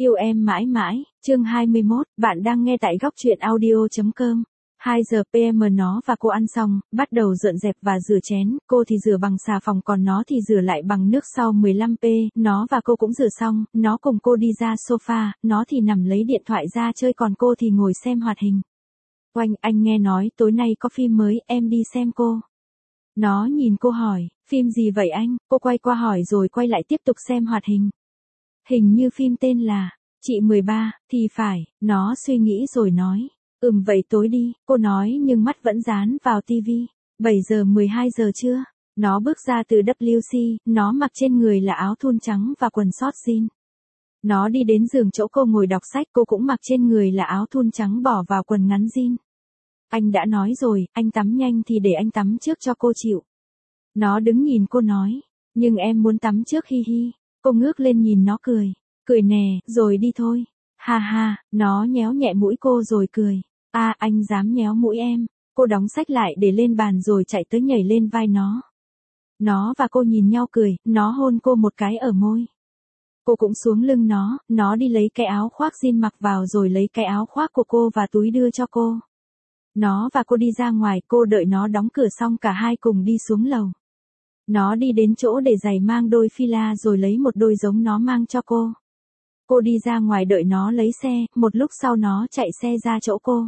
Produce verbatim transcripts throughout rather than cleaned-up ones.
Yêu em mãi mãi, chương hai mươi mốt, bạn đang nghe tại góc truyện audio.com. hai giờ pê em nó và cô ăn xong, bắt đầu dọn dẹp và rửa chén, cô thì rửa bằng xà phòng còn nó thì rửa lại bằng nước sau mười lăm phút, nó và cô cũng rửa xong, nó cùng cô đi ra sofa, nó thì nằm lấy điện thoại ra chơi còn cô thì ngồi xem hoạt hình. Oanh, anh nghe nói tối nay có phim mới, em đi xem cô. Nó nhìn cô hỏi, phim gì vậy anh? Cô quay qua hỏi rồi quay lại tiếp tục xem hoạt hình. Hình như phim tên là Chị mười ba, thì phải, nó suy nghĩ rồi nói. Ừm vậy tối đi, cô nói nhưng mắt vẫn dán vào tivi. bảy giờ mười hai giờ chưa? Nó bước ra từ vê kép xê, nó mặc trên người là áo thun trắng và quần short jean. Nó đi đến giường chỗ cô ngồi đọc sách, cô cũng mặc trên người là áo thun trắng bỏ vào quần ngắn jean. Anh đã nói rồi, anh tắm nhanh thì để anh tắm trước cho cô chịu. Nó đứng nhìn cô nói, nhưng em muốn tắm trước hi hi. Cô ngước lên nhìn nó cười, cười nè, rồi đi thôi. Ha ha, nó nhéo nhẹ mũi cô rồi cười. A à, anh dám nhéo mũi em. Cô đóng sách lại để lên bàn rồi chạy tới nhảy lên vai nó. Nó và cô nhìn nhau cười, nó hôn cô một cái ở môi. Cô cũng xuống lưng nó, nó đi lấy cái áo khoác jean mặc vào rồi lấy cái áo khoác của cô và túi đưa cho cô. Nó và cô đi ra ngoài, cô đợi nó đóng cửa xong cả hai cùng đi xuống lầu. Nó đi đến chỗ để giày mang đôi fila rồi lấy một đôi giống nó mang cho cô. Cô đi ra ngoài đợi nó lấy xe, một lúc sau nó chạy xe ra chỗ cô.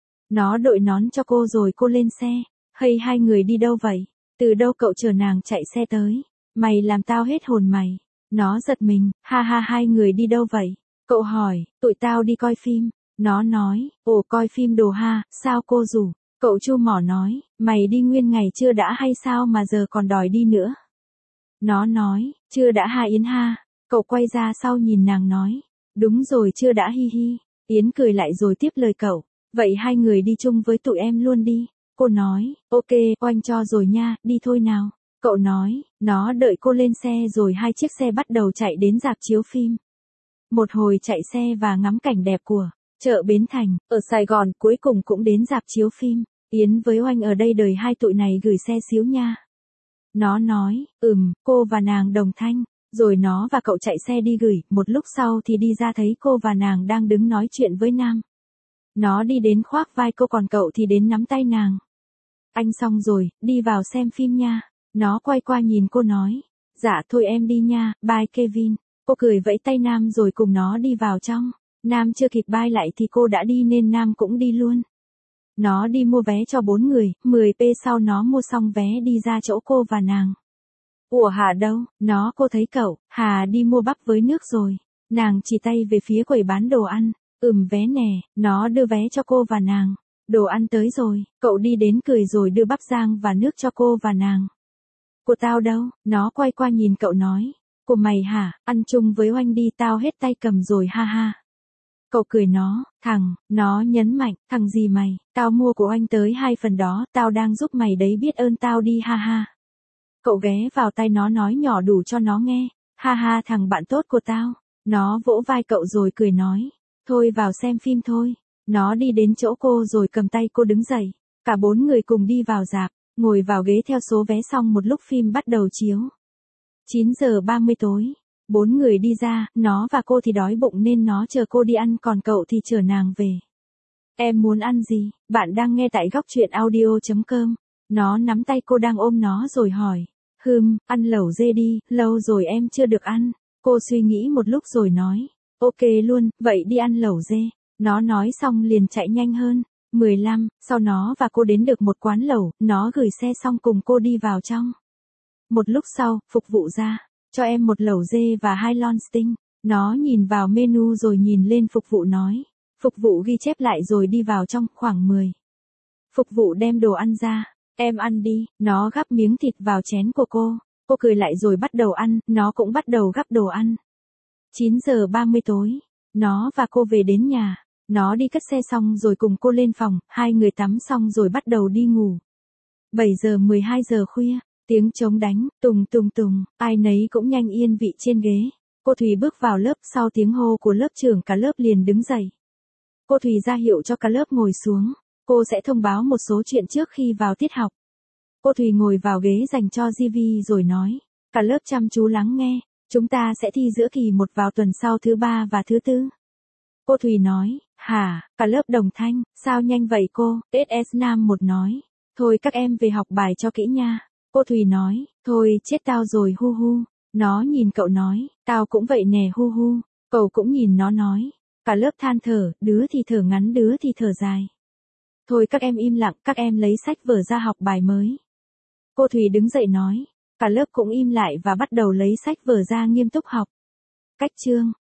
Nó đội nón cho cô rồi cô lên xe. Hay hai người đi đâu vậy? Từ đâu cậu chờ nàng chạy xe tới? Mày làm tao hết hồn mày. Nó giật mình, ha ha hai người đi đâu vậy? Cậu hỏi, tụi tao đi coi phim. Nó nói, ồ coi phim đồ ha, sao cô rủ? Cậu chu mỏ nói, mày đi nguyên ngày chưa đã hay sao mà giờ còn đòi đi nữa? Nó nói, chưa đã ha Yến ha. Cậu quay ra sau nhìn nàng nói, đúng rồi chưa đã hi hi. Yến cười lại rồi tiếp lời cậu, vậy hai người đi chung với tụi em luôn đi. Cô nói, ok, oanh cho rồi nha, đi thôi nào. Cậu nói, nó đợi cô lên xe rồi hai chiếc xe bắt đầu chạy đến rạp chiếu phim. Một hồi chạy xe và ngắm cảnh đẹp của chợ Bến Thành, ở Sài Gòn, cuối cùng cũng đến rạp chiếu phim. Yến với Oanh ở đây đời hai tụi này gửi xe xíu nha. Nó nói, ừm, cô và nàng đồng thanh, rồi nó và cậu chạy xe đi gửi, một lúc sau thì đi ra thấy cô và nàng đang đứng nói chuyện với nam. Nó đi đến khoác vai cô còn cậu thì đến nắm tay nàng. Anh xong rồi, đi vào xem phim nha. Nó quay qua nhìn cô nói, dạ thôi em đi nha, bye Kevin. Cô cười vẫy tay nam rồi cùng nó đi vào trong. Nam chưa kịp bye lại thì cô đã đi nên Nam cũng đi luôn. Nó đi mua vé cho bốn người, mười phút sau nó mua xong vé đi ra chỗ cô và nàng. Ủa Hà đâu? Nó cô thấy cậu, Hà đi mua bắp với nước rồi. Nàng chỉ tay về phía quầy bán đồ ăn. Ừm vé nè, nó đưa vé cho cô và nàng. Đồ ăn tới rồi, cậu đi đến cười rồi đưa bắp rang và nước cho cô và nàng. Của tao đâu? Nó quay qua nhìn cậu nói. Của mày hả? Ăn chung với Oanh đi tao hết tay cầm rồi ha ha. Cậu cười nó, thằng, nó nhấn mạnh, thằng gì mày, tao mua của anh tới hai phần đó, tao đang giúp mày đấy biết ơn tao đi ha ha. Cậu ghé vào tay nó nói nhỏ đủ cho nó nghe, ha ha thằng bạn tốt của tao. Nó vỗ vai cậu rồi cười nói, thôi vào xem phim thôi. Nó đi đến chỗ cô rồi cầm tay cô đứng dậy, cả bốn người cùng đi vào rạp, ngồi vào ghế theo số vé xong một lúc phim bắt đầu chiếu. chín giờ ba mươi tối. Bốn người đi ra, nó và cô thì đói bụng nên nó chờ cô đi ăn còn cậu thì chở nàng về. Em muốn ăn gì? Bạn đang nghe tại góc truyện audio.com. Nó nắm tay cô đang ôm nó rồi hỏi. Hừm, ăn lẩu dê đi, lâu rồi em chưa được ăn. Cô suy nghĩ một lúc rồi nói. Ok luôn, vậy đi ăn lẩu dê. Nó nói xong liền chạy nhanh hơn. mười lăm, sau nó và cô đến được một quán lẩu, nó gửi xe xong cùng cô đi vào trong. Một lúc sau, phục vụ ra. Cho em một lẩu dê và hai lon sting. Nó nhìn vào menu rồi nhìn lên phục vụ nói. Phục vụ ghi chép lại rồi đi vào trong khoảng mười. Phục vụ đem đồ ăn ra. Em ăn đi. Nó gắp miếng thịt vào chén của cô. Cô cười lại rồi bắt đầu ăn. Nó cũng bắt đầu gắp đồ ăn. chín giờ ba mươi tối. Nó và cô về đến nhà. Nó đi cất xe xong rồi cùng cô lên phòng. Hai người tắm xong rồi bắt đầu đi ngủ. bảy giờ mười hai giờ khuya. Tiếng trống đánh, tùng tùng tùng, ai nấy cũng nhanh yên vị trên ghế. Cô Thùy bước vào lớp, sau tiếng hô của lớp trưởng cả lớp liền đứng dậy. Cô Thùy ra hiệu cho cả lớp ngồi xuống. Cô sẽ thông báo một số chuyện trước khi vào tiết học. Cô Thùy ngồi vào ghế dành cho gi vi rồi nói. Cả lớp chăm chú lắng nghe. Chúng ta sẽ thi giữa kỳ một vào tuần sau thứ ba và thứ tư. Cô Thùy nói, hả, cả lớp đồng thanh, sao nhanh vậy cô? ét ét Nam một nói, thôi các em về học bài cho kỹ nha. Cô Thùy nói, thôi chết tao rồi hu hu. Nó nhìn cậu nói, tao cũng vậy nè hu hu. Cậu cũng nhìn nó nói. Cả lớp than thở, đứa thì thở ngắn đứa thì thở dài. Thôi các em im lặng, các em lấy sách vở ra học bài mới. Cô Thùy đứng dậy nói. Cả lớp cũng im lại và bắt đầu lấy sách vở ra nghiêm túc học. Cách chương